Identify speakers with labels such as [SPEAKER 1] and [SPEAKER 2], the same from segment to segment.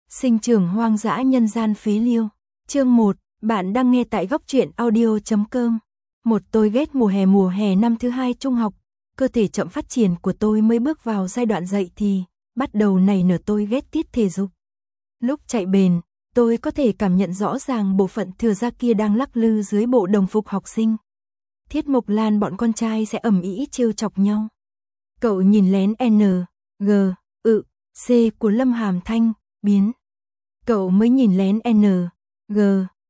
[SPEAKER 1] Sinh trưởng hoang dã nhân gian phí liêu. Chương 1, bạn đang nghe tại góc truyện audio.com. Tôi ghét mùa hè năm thứ 2 trung học, cơ thể chậm phát triển của tôi mới bước vào giai đoạn dậy thì, bắt đầu nảy nở tôi ghét tiết thể dục. Lúc chạy bền, tôi có thể cảm nhận rõ ràng bộ phận thừa da kia đang lắc lư dưới bộ đồng phục học sinh. Thiết Mộc Lan bọn con trai sẽ ầm ĩ trêu chọc nhau. Cậu nhìn lén N, G, C của Lâm Hàm Thanh, biến. Cậu mới nhìn lén N, G,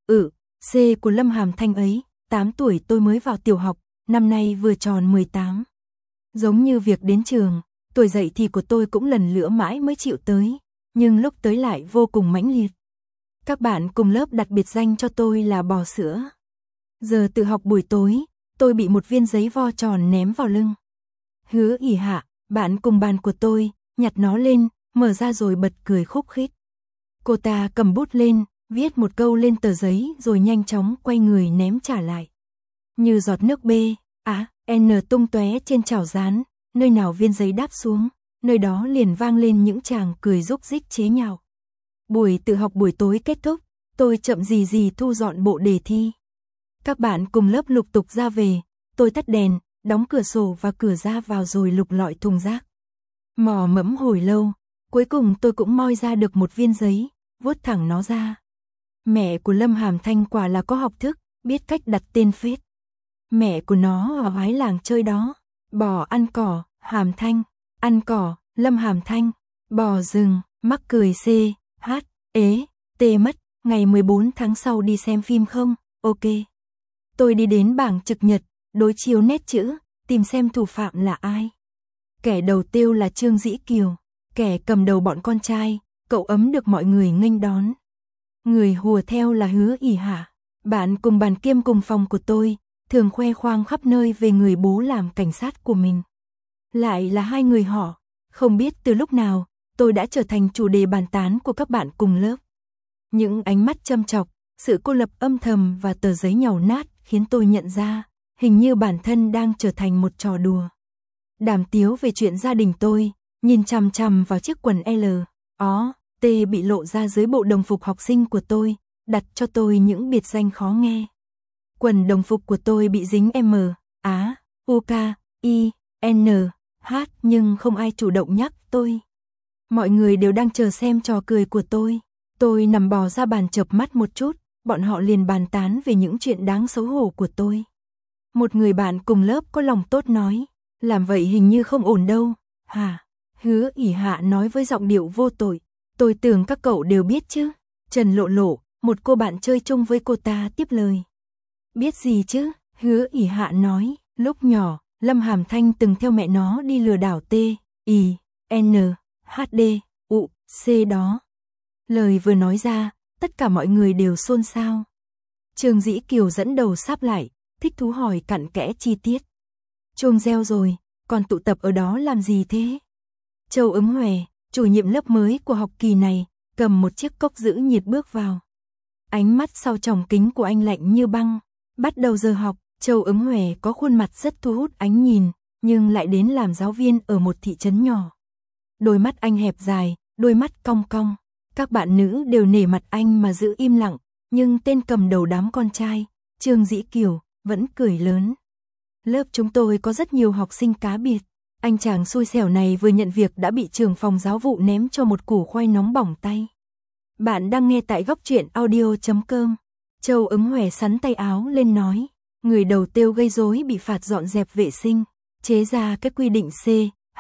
[SPEAKER 1] C của Lâm Hàm Thanh ấy, 8 tuổi tôi mới vào tiểu học, năm nay vừa tròn 18. Giống như việc đến trường, tuổi dậy thì của tôi cũng lần lữa mãi mới chịu tới, nhưng lúc tới lại vô cùng mãnh liệt. Các bạn cùng lớp đặt biệt danh cho tôi là bò sữa. Giờ tự học buổi tối, tôi bị một viên giấy vo tròn ném vào lưng. Hứa ỉ hạ, bạn cùng bàn của tôi, nhặt nó lên, mở ra rồi bật cười khúc khích. Cô ta cầm bút lên, viết một câu lên tờ giấy rồi nhanh chóng quay người ném trả lại. Như giọt nước B, N tung tóe trên chảo rán, nơi nào viên giấy đáp xuống, nơi đó liền vang lên những tràng cười rúc rích chế nhạo. Buổi tự học buổi tối kết thúc, tôi chậm gì thu dọn bộ đề thi. Các bạn cùng lớp lục tục ra về, tôi tắt đèn, đóng cửa sổ và cửa ra vào rồi lục lọi thùng rác. Mò mẫm hồi lâu, cuối cùng tôi cũng moi ra được một viên giấy, vuốt thẳng nó ra. Mẹ của Lâm Hàm Thanh quả là có học thức, biết cách đặt tên phết. Mẹ của nó ở hái làng chơi đó. Bò ăn cỏ, Hàm Thanh. Ăn cỏ, Lâm Hàm Thanh. Bò rừng, mắc cười C, H, T mất. Ngày 14 tháng sau đi xem phim không? Ok. Tôi đi đến bảng trực nhật, đối chiếu nét chữ, tìm xem thủ phạm là ai. Kẻ đầu tiêu là Trương Dĩ Kiều, kẻ cầm đầu bọn con trai, cậu ấm được mọi người nghênh đón. Người hùa theo là Hứa ỉ hạ, bạn cùng bàn kiêm cùng phòng của tôi, thường khoe khoang khắp nơi về người bố làm cảnh sát của mình. Lại là hai người họ, không biết từ lúc nào, tôi đã trở thành chủ đề bàn tán của các bạn cùng lớp. Những ánh mắt châm chọc, sự cô lập âm thầm và tờ giấy nhàu nát khiến tôi nhận ra, hình như bản thân đang trở thành một trò đùa. Đàm tiếu về chuyện gia đình tôi, nhìn chằm chằm vào chiếc quần L, T bị lộ ra dưới bộ đồng phục học sinh của tôi, đặt cho tôi những biệt danh khó nghe. Quần đồng phục của tôi bị dính M, U, K, I, N, H nhưng không ai chủ động nhắc tôi. Mọi người đều đang chờ xem trò cười của tôi. Tôi nằm bò ra bàn chợp mắt một chút, bọn họ liền bàn tán về những chuyện đáng xấu hổ của tôi. Một người bạn cùng lớp có lòng tốt nói, làm vậy hình như không ổn đâu. Hả? Hứa ỉ hạ nói với giọng điệu vô tội. Tôi tưởng các cậu đều biết chứ. Trần Lộ Lộ, một cô bạn chơi chung với cô ta tiếp lời. Biết gì chứ? Hứa ỉ hạ nói, lúc nhỏ, Lâm Hàm Thanh từng theo mẹ nó đi lừa đảo T, I, N, H, D, U, C đó. Lời vừa nói ra, tất cả mọi người đều xôn xao. Trương Dĩ Kiều dẫn đầu sáp lại, thích thú hỏi cặn kẽ chi tiết. Chuông reo rồi, còn tụ tập ở đó làm gì thế? Châu Ứng Hòe, chủ nhiệm lớp mới của học kỳ này, cầm một chiếc cốc giữ nhiệt bước vào. Ánh mắt sau tròng kính của anh lạnh như băng. Bắt đầu giờ học, Châu Ứng Hòe có khuôn mặt rất thu hút ánh nhìn, nhưng lại đến làm giáo viên ở một thị trấn nhỏ. Đôi mắt anh hẹp dài, đôi mắt cong cong. Các bạn nữ đều nể mặt anh mà giữ im lặng, nhưng tên cầm đầu đám con trai, Trương Dĩ Kiều, vẫn cười lớn. Lớp chúng tôi có rất nhiều học sinh cá biệt. Anh chàng xui xẻo này vừa nhận việc đã bị trưởng phòng giáo vụ ném cho một củ khoai nóng bỏng tay. Bạn đang nghe tại góc truyện audio.com. Châu Ứng Hòe sắn tay áo lên nói, người đầu tiêu gây rối bị phạt dọn dẹp vệ sinh, chế ra cái quy định C, H,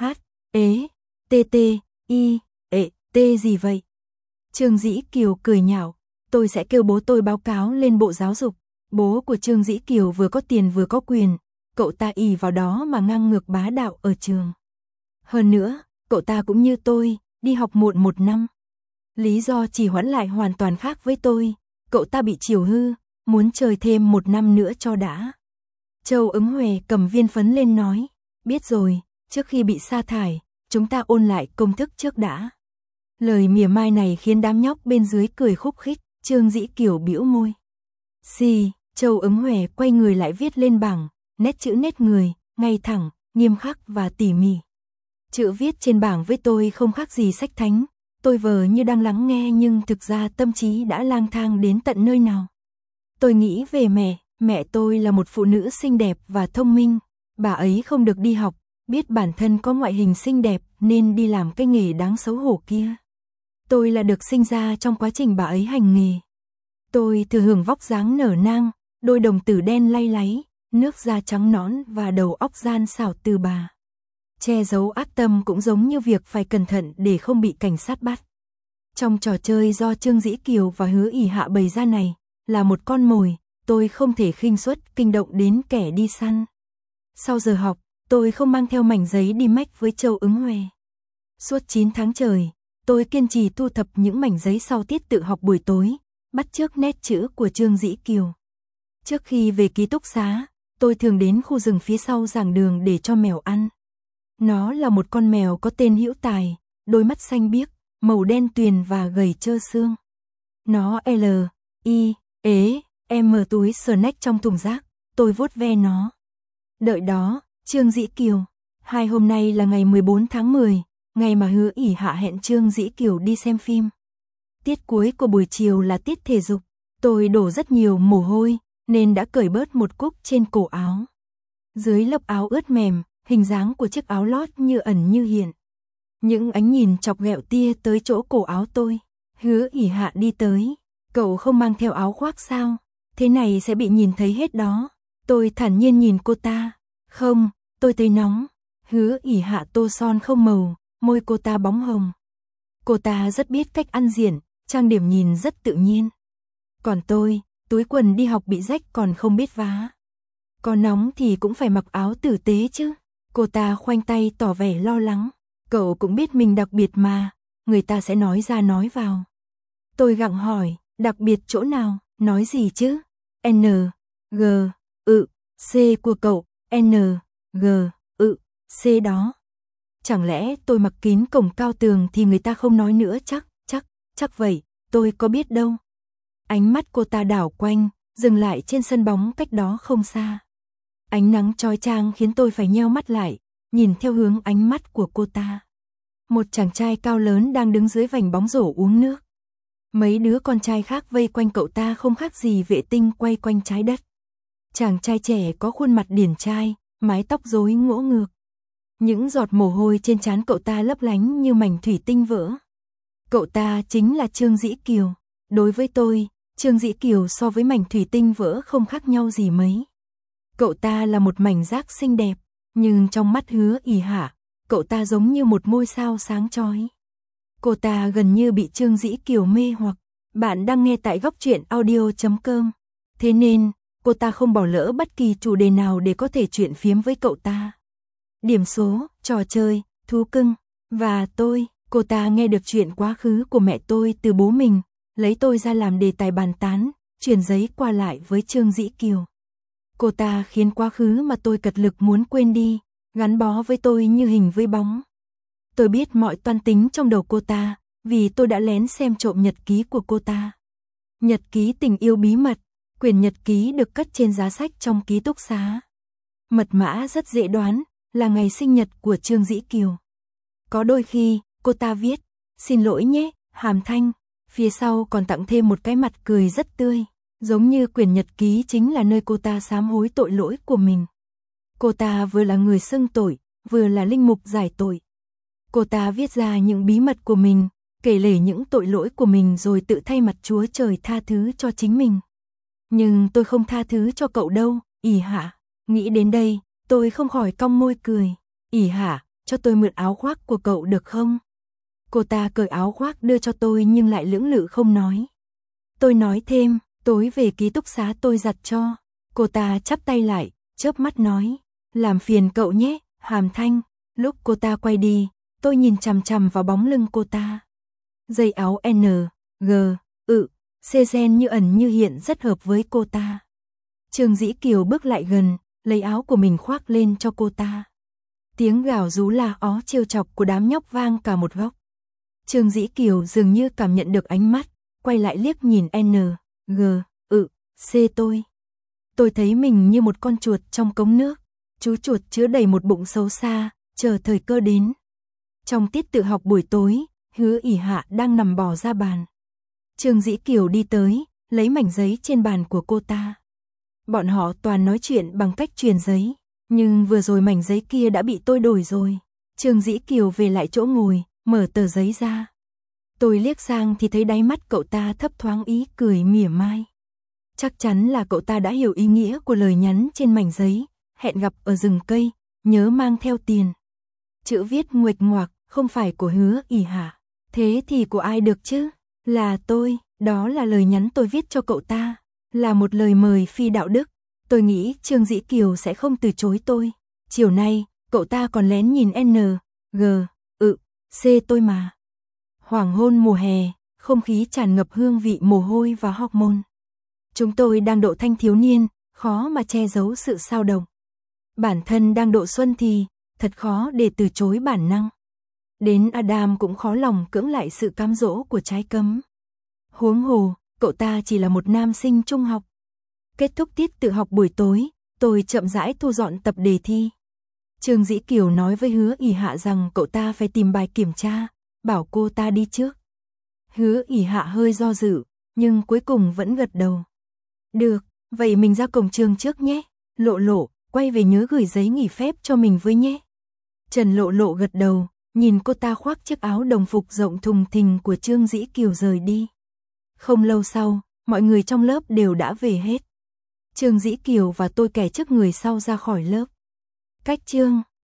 [SPEAKER 1] T, I, T gì vậy? Trương Dĩ Kiều cười nhạo, tôi sẽ kêu bố tôi báo cáo lên Bộ Giáo dục. Bố của Trương Dĩ Kiều vừa có tiền vừa có quyền, cậu ta ỷ vào đó mà ngang ngược bá đạo ở trường. Hơn nữa, cậu ta cũng như tôi, đi học muộn 1 năm. Lý do trì hoãn lại hoàn toàn khác với tôi, cậu ta bị chiều hư, muốn chơi thêm 1 năm nữa cho đã. Châu Ứng Hòe cầm viên phấn lên nói, biết rồi, trước khi bị sa thải, chúng ta ôn lại công thức trước đã. Lời mỉa mai này khiến đám nhóc bên dưới cười khúc khích, Trương Dĩ Kiều bĩu môi. Châu Ứng Hòe quay người lại viết lên bảng, nét chữ nét người, ngay thẳng, nghiêm khắc và tỉ mỉ. Chữ viết trên bảng với tôi không khác gì sách thánh, Tôi vờ như đang lắng nghe nhưng thực ra tâm trí đã lang thang đến tận nơi nào. Tôi nghĩ về mẹ tôi là một phụ nữ xinh đẹp và thông minh. Bà ấy không được đi học, biết bản thân có ngoại hình xinh đẹp nên đi làm cái nghề đáng xấu hổ kia. Tôi là được sinh ra trong quá trình bà ấy hành nghề. Tôi thừa hưởng vóc dáng nở nang, đôi đồng tử đen lay láy, nước da trắng nõn và đầu óc gian xảo từ bà. Che giấu ác tâm cũng giống như việc phải cẩn thận để không bị cảnh sát bắt. Trong trò chơi do Trương Dĩ Kiều và Hứa ỷ Hạ bày ra này, là một con mồi, tôi không thể khinh suất kinh động đến kẻ đi săn. Sau giờ học, tôi không mang theo mảnh giấy đi mách với Châu Ứng Huệ. Suốt 9 tháng trời, tôi kiên trì thu thập những mảnh giấy sau tiết tự học buổi tối, bắt chước nét chữ của Trương Dĩ Kiều. Trước khi về ký túc xá, tôi thường đến khu rừng phía sau giảng đường để cho mèo ăn. Nó là một con mèo có tên Hữu Tài, đôi mắt xanh biếc, màu đen tuyền và gầy trơ xương. Nó túi snack trong thùng rác, tôi vuốt ve nó. Đợi đó, Trương Dĩ Kiều. Hôm nay là ngày 14 tháng 10, ngày mà Hứa ỷ Hạ hẹn Trương Dĩ Kiều đi xem phim. Tiết cuối của buổi chiều là tiết thể dục, tôi đổ rất nhiều mồ hôi, nên đã cởi bớt một cúc trên cổ áo. Dưới lớp áo ướt mềm, hình dáng của chiếc áo lót như ẩn như hiện. Những ánh nhìn chọc ghẹo tia tới chỗ cổ áo tôi. Hứa ỷ Hạ đi tới. Cậu không mang theo áo khoác sao? Thế này sẽ bị nhìn thấy hết đó. Tôi thản nhiên nhìn cô ta. Không, tôi thấy nóng. Hứa ỷ Hạ tô son không màu, môi cô ta bóng hồng. Cô ta rất biết cách ăn diện, trang điểm nhìn rất tự nhiên. Còn tôi, túi quần đi học bị rách còn không biết vá. Có nóng thì cũng phải mặc áo tử tế chứ. Cô ta khoanh tay tỏ vẻ lo lắng. Cậu cũng biết mình đặc biệt mà, người ta sẽ nói ra nói vào. Tôi gặng hỏi, đặc biệt chỗ nào, nói gì chứ? N, G, C của cậu, N, G, C đó. Chẳng lẽ tôi mặc kín cổng cao tường thì người ta không nói nữa chắc vậy, tôi có biết đâu. Ánh mắt cô ta đảo quanh, dừng lại trên sân bóng cách đó không xa. Ánh nắng chói chang khiến tôi phải nheo mắt lại, nhìn theo hướng ánh mắt của cô ta. Một chàng trai cao lớn đang đứng dưới vành bóng rổ uống nước. Mấy đứa con trai khác vây quanh cậu ta không khác gì vệ tinh quay quanh trái đất. Chàng trai trẻ có khuôn mặt điển trai, mái tóc rối ngỗ ngược. Những giọt mồ hôi trên trán cậu ta lấp lánh như mảnh thủy tinh vỡ. Cậu ta chính là Trương Dĩ Kiều. Đối với tôi, Trương Dĩ Kiều so với mảnh thủy tinh vỡ không khác nhau gì mấy. Cậu ta là một mảnh rác xinh đẹp, nhưng trong mắt Hứa ỷ Hạ, cậu ta giống như một ngôi sao sáng chói. Cô ta gần như bị Trương Dĩ Kiều mê hoặc. Bạn đang nghe tại góc truyện audio.com. Thế nên, cô ta không bỏ lỡ bất kỳ chủ đề nào để có thể chuyện phiếm với cậu ta. Điểm số, trò chơi, thú cưng. Và cô ta nghe được chuyện quá khứ của mẹ tôi từ bố mình, lấy tôi ra làm đề tài bàn tán, truyền giấy qua lại với Trương Dĩ Kiều. Cô ta khiến quá khứ mà tôi cật lực muốn quên đi, gắn bó với tôi như hình với bóng. Tôi biết mọi toan tính trong đầu cô ta, vì tôi đã lén xem trộm nhật ký của cô ta. Nhật ký tình yêu bí mật, quyển nhật ký được cất trên giá sách trong ký túc xá. Mật mã rất dễ đoán, là ngày sinh nhật của Trương Dĩ Kiều. Có đôi khi, cô ta viết, xin lỗi nhé, Hàm Thanh, phía sau còn tặng thêm một cái mặt cười rất tươi, giống như quyển nhật ký chính là nơi cô ta sám hối tội lỗi của mình. Cô ta vừa là người xưng tội, vừa là linh mục giải tội. Cô ta viết ra những bí mật của mình, kể lể những tội lỗi của mình rồi tự thay mặt Chúa Trời tha thứ cho chính mình. Nhưng tôi không tha thứ cho cậu đâu, ỷ Hạ. Nghĩ đến đây, tôi không khỏi cong môi cười. ỷ Hạ, cho tôi mượn áo khoác của cậu được không? Cô ta cởi áo khoác đưa cho tôi nhưng lại lưỡng lự không nói. Tôi nói thêm, tối về ký túc xá tôi giặt cho. Cô ta chắp tay lại, chớp mắt nói, làm phiền cậu nhé, Hàm Thanh. Lúc cô ta quay đi, tôi nhìn chằm chằm vào bóng lưng cô ta. Dây áo N, G, C gen như ẩn như hiện rất hợp với cô ta. Trương Dĩ Kiều bước lại gần, lấy áo của mình khoác lên cho cô ta. Tiếng gào rú la ó trêu chọc của đám nhóc vang cả một góc. Trương Dĩ Kiều dường như cảm nhận được ánh mắt, quay lại liếc nhìn N, G, C tôi. Tôi thấy mình như một con chuột trong cống nước. Chú chuột chứa đầy một bụng xấu xa, chờ thời cơ đến. Trong tiết tự học buổi tối, Hứa ỉ hạ đang nằm bò ra bàn. Trương Dĩ Kiều đi tới, lấy mảnh giấy trên bàn của cô ta. Bọn họ toàn nói chuyện bằng cách truyền giấy, nhưng vừa rồi mảnh giấy kia đã bị tôi đổi rồi. Trương Dĩ Kiều về lại chỗ ngồi, mở tờ giấy ra. Tôi liếc sang thì thấy đáy mắt cậu ta thấp thoáng ý cười mỉa mai. Chắc chắn là cậu ta đã hiểu ý nghĩa của lời nhắn trên mảnh giấy, hẹn gặp ở rừng cây, nhớ mang theo tiền. Chữ viết nguệch ngoạc, không phải của Hứa ỉ hạ. Thế thì của ai được chứ? Là tôi, đó là lời nhắn tôi viết cho cậu ta. Là một lời mời phi đạo đức. Tôi nghĩ Trương Dĩ Kiều sẽ không từ chối tôi. Chiều nay, cậu ta còn lén nhìn N, G, C tôi mà. Hoàng hôn mùa hè, không khí tràn ngập hương vị mồ hôi và hormone. Chúng tôi đang độ thanh thiếu niên, khó mà che giấu sự xao động. Bản thân đang độ xuân thì, thật khó để từ chối bản năng. Đến Adam cũng khó lòng cưỡng lại sự cám dỗ của trái cấm. Huống hồ, cậu ta chỉ là một nam sinh trung học. Kết thúc tiết tự học buổi tối, tôi chậm rãi thu dọn tập đề thi. Trương Dĩ Kiều nói với Hứa ỉ hạ rằng cậu ta phải tìm bài kiểm tra, bảo cô ta đi trước. Hứa ỉ hạ hơi do dự, nhưng cuối cùng vẫn gật đầu. Được, vậy mình ra cổng trường trước nhé. Lộ Lộ, quay về nhớ gửi giấy nghỉ phép cho mình với nhé. Trần Lộ Lộ gật đầu, nhìn cô ta khoác chiếc áo đồng phục rộng thùng thình của Trương Dĩ Kiều rời đi. Không lâu sau, mọi người trong lớp đều đã về hết. Trương Dĩ Kiều và tôi kẻ trước người sau ra khỏi lớp. Cách Trương